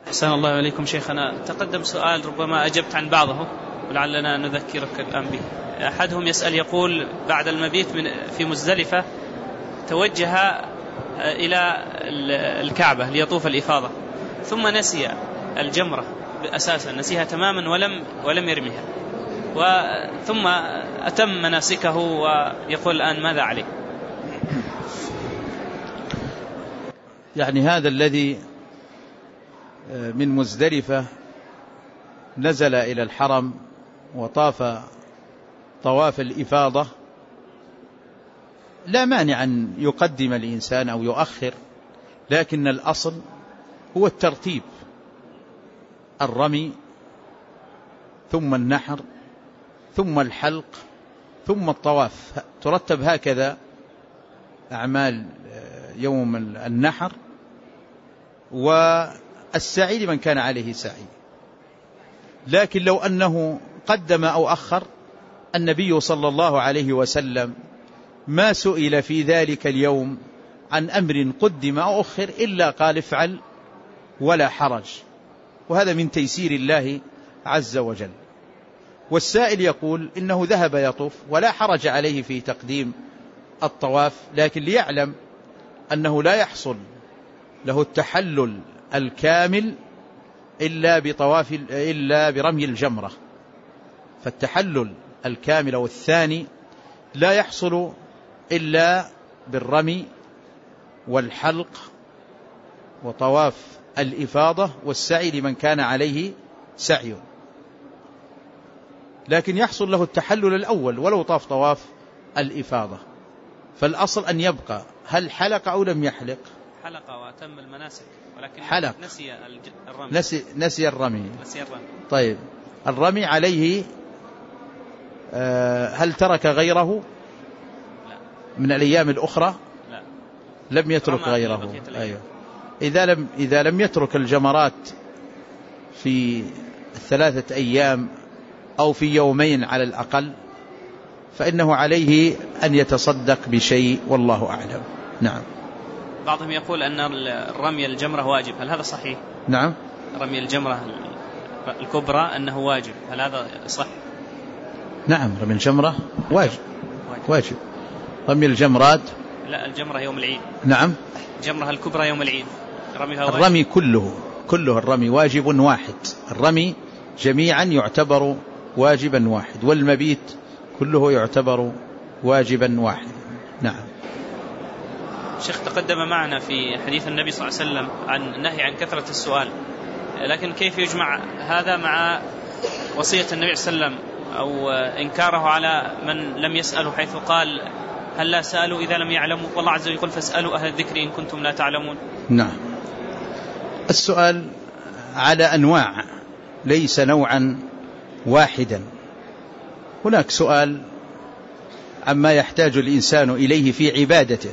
أحسن الله عليكم شيخنا. تقدم سؤال ربما أجبت عن بعضه ولعلنا نذكرك الآن به. أحدهم يسأل يقول بعد المبيت في مزدلفة توجه إلى الكعبة ليطوف الإفاضة ثم نسي الجمرة أساسا، نسيها تماما ولم يرميها، ثم أتم مناسكه ويقول الآن ماذا عليه؟ يعني هذا الذي من مزدلفة نزل إلى الحرم وطاف طواف الإفاضة لا مانع أن يقدم الإنسان أو يؤخر، لكن الأصل هو الترتيب، الرمي ثم النحر ثم الحلق ثم الطواف، ترتب هكذا أعمال يوم النحر، والسعي لمن كان عليه سعي. لكن لو أنه قدم أو أخر، النبي صلى الله عليه وسلم ما سئل في ذلك اليوم عن أمر قدم أو أخر إلا قال افعل ولا حرج، وهذا من تيسير الله عز وجل. والسائل يقول إنه ذهب يطوف ولا حرج عليه في تقديم الطواف، لكن ليعلم أنه لا يحصل له التحلل الكامل إلا برمي الجمرة، فالتحلل الكامل والثاني لا يحصل إلا بالرمي والحلق وطواف الإفاضة والسعي لمن كان عليه سعي، لكن يحصل له التحلل الأول ولو طاف طواف الإفاضة. فالأصل أن يبقى، هل حلق أو لم يحلق؟ حلق وأتم المناسك، ولكن حلق، نسي الرمي. طيب الرمي عليه، هل ترك غيره؟ لا. من الأيام الأخرى؟ لا، لم يترك غيره. أيوه. إذا لم يترك الجمرات في 3 أيام أو في يومين على الأقل، فإنه عليه أن يتصدق بشيء، والله أعلم. نعم. بعضهم يقول أن رمي الجمرة واجب، هل هذا صحيح؟ نعم. رمي الجمرة الكبرى أنه واجب، هل هذا صح؟ نعم، رمي الجمرة واجب. رمي الجمرات، لا، الجمرة يوم العيد. نعم، الجمرة الكبرى يوم العيد رميها واجب. الرمي كله الرمي واجب واحد، الرمي جميعا يعتبر واجبا واحد، والمبيت كله يعتبر واجبا واحد. نعم. شيخ، تقدم معنا في حديث النبي صلى الله عليه وسلم عن النهي عن كثرة السؤال، لكن كيف يجمع هذا مع وصية النبي صلى الله عليه وسلم أو إنكاره على من لم يسألوا، حيث قال هل لا سألوا إذا لم يعلموا، والله عز وجل يقول فاسألوا أهل الذكر إن كنتم لا تعلمون. نعم. السؤال على أنواع، ليس نوعا واحدا. هناك سؤال عما يحتاج الإنسان إليه في عبادته،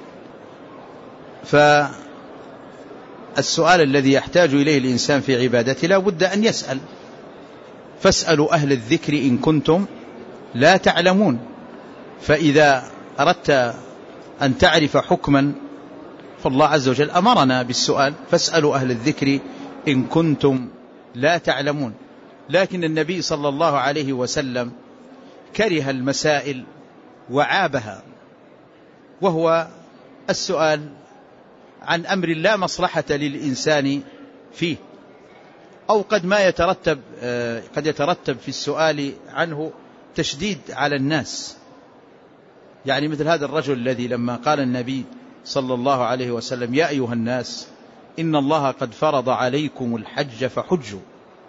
فالسؤال الذي يحتاج إليه الإنسان في عبادته لا بد أن يسأل، فاسألوا أهل الذكر إن كنتم لا تعلمون. فإذا أردت أن تعرف حكما فالله عز وجل أمرنا بالسؤال، فاسألوا أهل الذكر إن كنتم لا تعلمون. لكن النبي صلى الله عليه وسلم كره المسائل وعابها، وهو السؤال عن أمر لا مصلحة للإنسان فيه، أو قد يترتب في السؤال عنه تشديد على الناس. يعني مثل هذا الرجل الذي لما قال النبي صلى الله عليه وسلم يا أيها الناس إن الله قد فرض عليكم الحج فحجوا،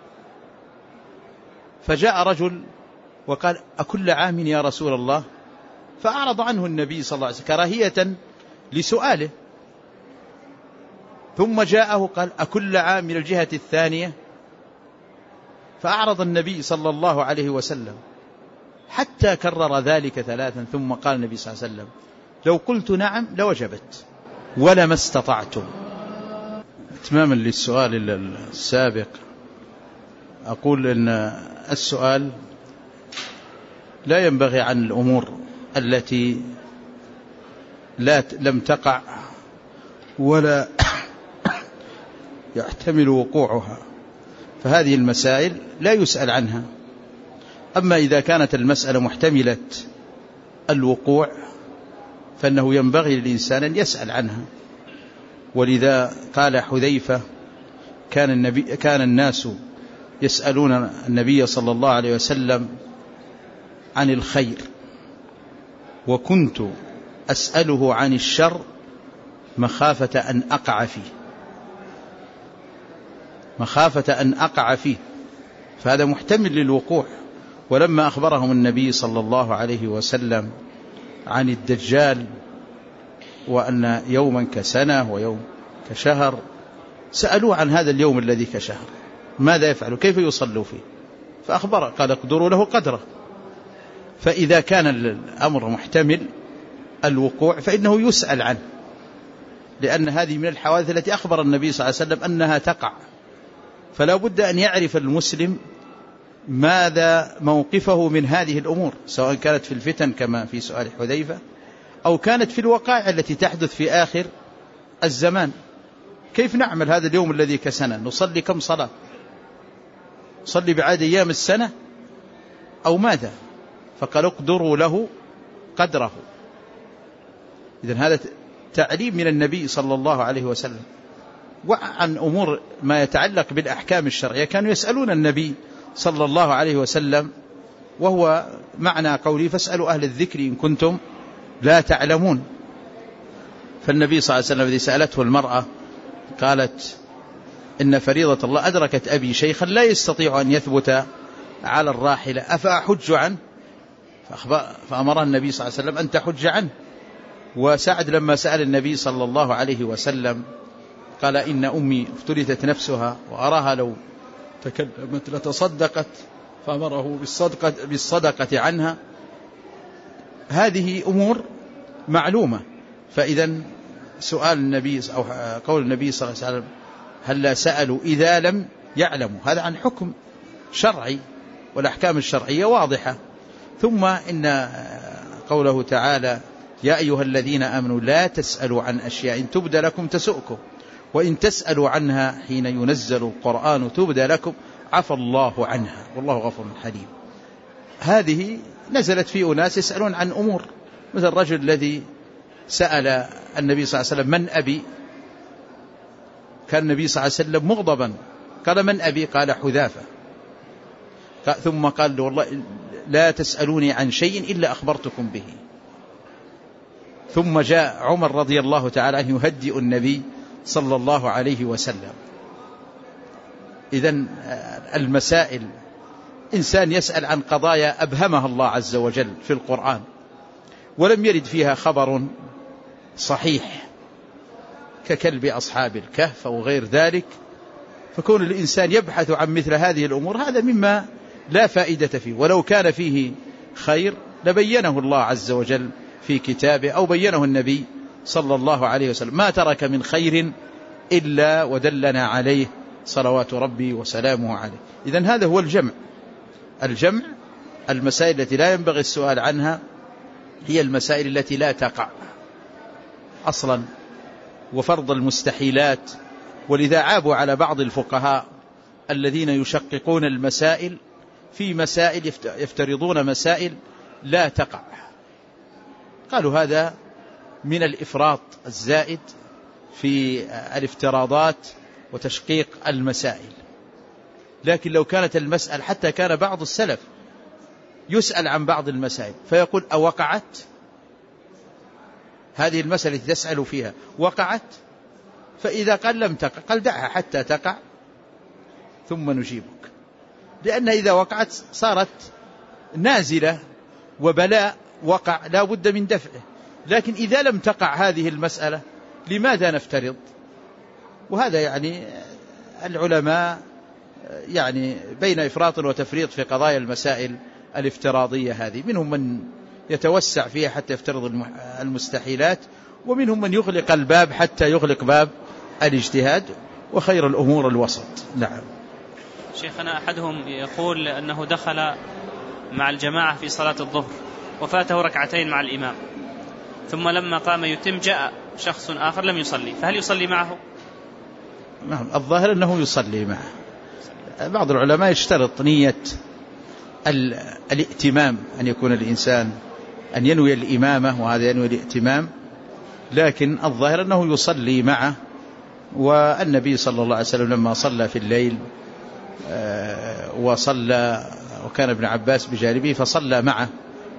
فجاء رجل وقال أكل عام يا رسول الله، فأعرض عنه النبي صلى الله عليه وسلم كراهية لسؤاله، ثم جاءه قال أكل عام من الجهة الثانية، فأعرض النبي صلى الله عليه وسلم حتى كرر ذلك 3، ثم قال النبي صلى الله عليه وسلم لو قلت نعم لوجبت ولما استطعتم. اتماما للسؤال السابق أقول أن السؤال لا ينبغي عن الأمور التي لم تقع ولا يحتمل وقوعها، فهذه المسائل لا يسأل عنها. أما إذا كانت المسألة محتملة الوقوع فإنه ينبغي للإنسان أن يسأل عنها. ولذا قال حذيفة: كان الناس يسألون النبي صلى الله عليه وسلم عن الخير، وكنت أسأله عن الشر مخافة أن أقع فيه، فهذا محتمل للوقوع. ولما أخبرهم النبي صلى الله عليه وسلم عن الدجال وأن يوما كسنة ويوم كشهر، سألوه عن هذا اليوم الذي كشهر ماذا يفعل، كيف يصلوا فيه، فأخبر قال: اقدروا له قدره. فإذا كان الأمر محتمل الوقوع فإنه يسأل عنه، لأن هذه من الحوادث التي أخبر النبي صلى الله عليه وسلم أنها تقع، فلا بد أن يعرف المسلم ماذا موقفه من هذه الأمور، سواء كانت في الفتن كما في سؤال حذيفة أو كانت في الوقائع التي تحدث في آخر الزمان. كيف نعمل هذا اليوم الذي كسنة؟ نصلي كم صلاة؟ نصلي بعد أيام السنة أو ماذا؟ فقال: اقدروا له قدره. إذن هذا تعليم من النبي صلى الله عليه وسلم. وعن أمور ما يتعلق بالأحكام الشرعية كانوا يسألون النبي صلى الله عليه وسلم، وهو معنى قوله: فاسألوا أهل الذكر إن كنتم لا تعلمون. فالنبي صلى الله عليه وسلم الذي سألته المرأة قالت: إن فريضة الله أدركت أبي شيخا لا يستطيع أن يثبت على الراحلة أفأحج عنه؟ فأمر النبي صلى الله عليه وسلم أن تحج عنه. وسعد لما سأل النبي صلى الله عليه وسلم قال: إن أمي افتلتت نفسها وأراها لو تكلمت لتصدقت، فأمره بالصدقة عنها. هذه أمور معلومة. فإذا سؤال النبي أو قول النبي صلى الله عليه وسلم: هل سألوا إذا لم يعلموا، هذا عن حكم شرعي، والأحكام الشرعية واضحة. ثم إن قوله تعالى: يا أيها الذين آمنوا لا تسألوا عن أشياء إن تبد لكم تسؤكم وإن تسألوا عنها حين ينزل القرآن تبد لكم عفى الله عنها والله غفور حليم. هذه نزلت في أناس يسألون عن أمور، مثل الرجل الذي سأل النبي صلى الله عليه وسلم: من أبي؟ كان النبي صلى الله عليه وسلم مغضبا، قال: من أبي؟ قال: حذافة. ثم قال له: والله لا تسألوني عن شيء إلا أخبرتكم به. ثم جاء عمر رضي الله تعالى عنه يهدئ النبي صلى الله عليه وسلم. إذن المسائل، إنسان يسأل عن قضايا أبهمها الله عز وجل في القرآن ولم يرد فيها خبر صحيح ككلب أصحاب الكهف أو غير ذلك، فكون الإنسان يبحث عن مثل هذه الأمور هذا مما لا فائدة فيه. ولو كان فيه خير لبينه الله عز وجل في كتابه أو بينه النبي صلى الله عليه وسلم. ما ترك من خير إلا ودلنا عليه صلوات ربي وسلامه عليه. إذن هذا هو الجمع. المسائل التي لا ينبغي السؤال عنها هي المسائل التي لا تقع أصلا، وفرض المستحيلات. ولذا عابوا على بعض الفقهاء الذين يشققون المسائل في مسائل، يفترضون مسائل لا تقع. قالوا هذا من الإفراط الزائد في الافتراضات وتشقيق المسائل. لكن لو كانت المسألة، حتى كان بعض السلف يسأل عن بعض المسائل فيقول: أوقعت هذه المسألة التي تسأل فيها وقعت؟ فإذا قال لم تقع قال: دعها حتى تقع ثم نجيبك. لأن إذا وقعت صارت نازلة وبلاء وقع لا بد من دفعه. لكن إذا لم تقع هذه المسألة لماذا نفترض؟ وهذا يعني العلماء يعني بين إفراط وتفريط في قضايا المسائل الافتراضية هذه. منهم من يتوسع فيها حتى يفترض المستحيلات، ومنهم من يغلق الباب حتى يغلق باب الاجتهاد، وخير الأمور الوسط. نعم. شيخنا أحدهم يقول أنه دخل مع الجماعة في صلاة الظهر وفاته ركعتين مع الإمام، ثم لما قام يتم جاء شخص آخر لم يصلي، فهل يصلي معه؟ نعم الظاهر أنه يصلي معه. بعض العلماء يشترط نية الائتمام، أن يكون الإنسان أن ينوي الإمامة وهذا ينوي الائتمام، لكن الظاهر أنه يصلي معه. والنبي صلى الله عليه وسلم لما صلى في الليل وكان ابن عباس بجانبه فصلى معه،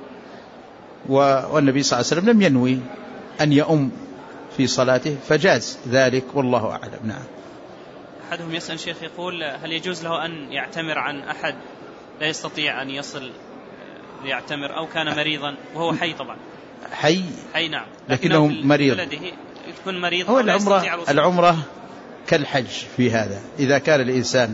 والنبي صلى الله عليه وسلم لم ينوي أن يؤم في صلاته فجاز ذلك والله أعلم. نعم. أحدهم يسأل شيخ يقول هل يجوز له أن يعتمر عن أحد لا يستطيع أن يصل ليعتمر أو كان مريضا وهو حي؟ طبعا حي نعم، لكنه مريض يكون مريض. هو العمرة كالحج في هذا، إذا كان الإنسان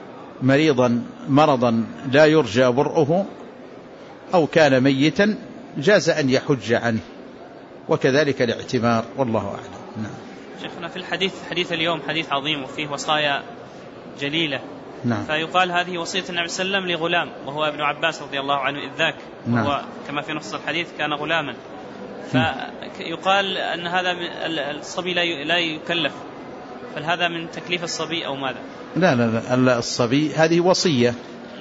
مرضا لا يرجى برؤه أو كان ميتا جاز أن يحج عنه، وكذلك الاعتمار والله أعلم. نعم. شيخنا في حديث اليوم حديث عظيم وفيه وصايا جليلة. نعم. فيقال هذه وصية النبي صلى الله عليه وسلم لغلام وهو ابن عباس رضي الله عنه إذ ذاك، وهو كما في نص الحديث كان غلاما، فيقال أن هذا الصبي لا يكلف، فهذا من تكليف الصبي أو ماذا؟ لا الصبي هذه وصية،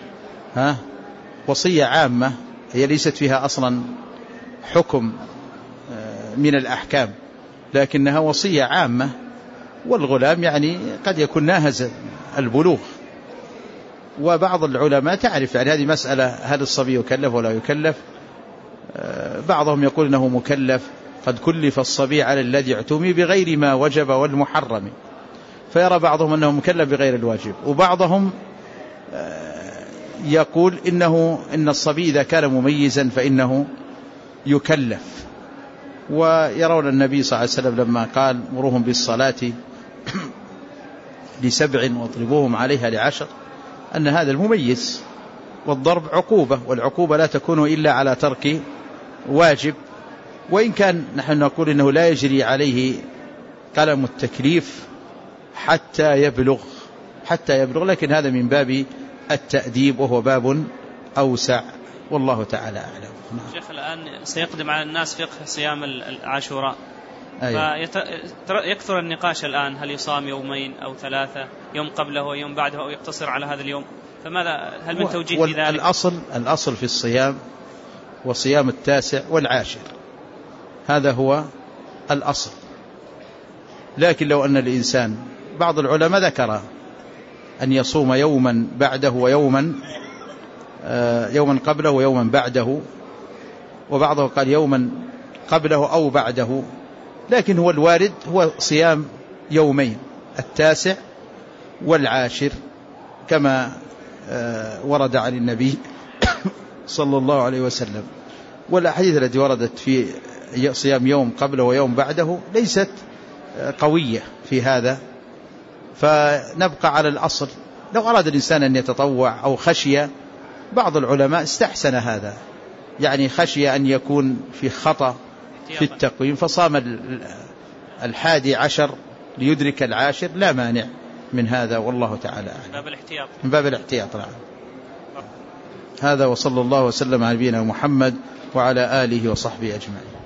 وصية عامة هي ليست فيها أصلا حكم من الأحكام، لكنها وصية عامة. والغلام يعني قد يكون ناهز البلوغ، وبعض العلماء تعرف يعني هذه مسألة هل الصبي يكلف ولا يكلف. بعضهم يقول أنه مكلف، قد كلف الصبي على الذي اعتمي بغير ما وجب والمحرم، فيرى بعضهم أنه مكلف بغير الواجب، وبعضهم يقول إن الصبي إذا كان مميزا فإنه يكلف. ويرون النبي صلى الله عليه وسلم لما قال مروهم بالصلاة ل7 واضربوهم عليها ل10 أن هذا المميز، والضرب عقوبة، والعقوبة لا تكون إلا على ترك واجب، وإن كان نحن نقول إنه لا يجري عليه قلم التكليف حتى يبلغ، لكن هذا من باب التأديب وهو باب أوسع والله تعالى أعلم. شيخ الآن سيقدم على الناس فقه صيام العاشوراء، فيكثر النقاش الآن هل يصام يومين أو 3، يوم قبله ويوم بعده، أو يقتصر على هذا اليوم، فماذا هل من توجيه في ذلك؟ الأصل في الصيام وصيام 9 و10، هذا هو الأصل. لكن لو أن الإنسان، بعض العلماء ذكر أن يصوم يوما بعده ويوما قبله ويوما بعده، وبعضه قال يوما قبله أو بعده، لكن هو الوارد هو صيام يومين 9 و10 كما ورد عن النبي صلى الله عليه وسلم. والأحاديث التي وردت في صيام يوم قبله ويوم بعده ليست قوية في هذا، فنبقى على الأصل. لو أراد الإنسان أن يتطوع أو خشية، بعض العلماء استحسن هذا، يعني خشية أن يكون في خطأ في التقويم فصام 11 ليدرك 10، لا مانع من هذا والله تعالى أعلم، من باب الاحتياط. نعم. هذا وصلى الله وسلم على نبينا محمد وعلى آله وصحبه أجمعين.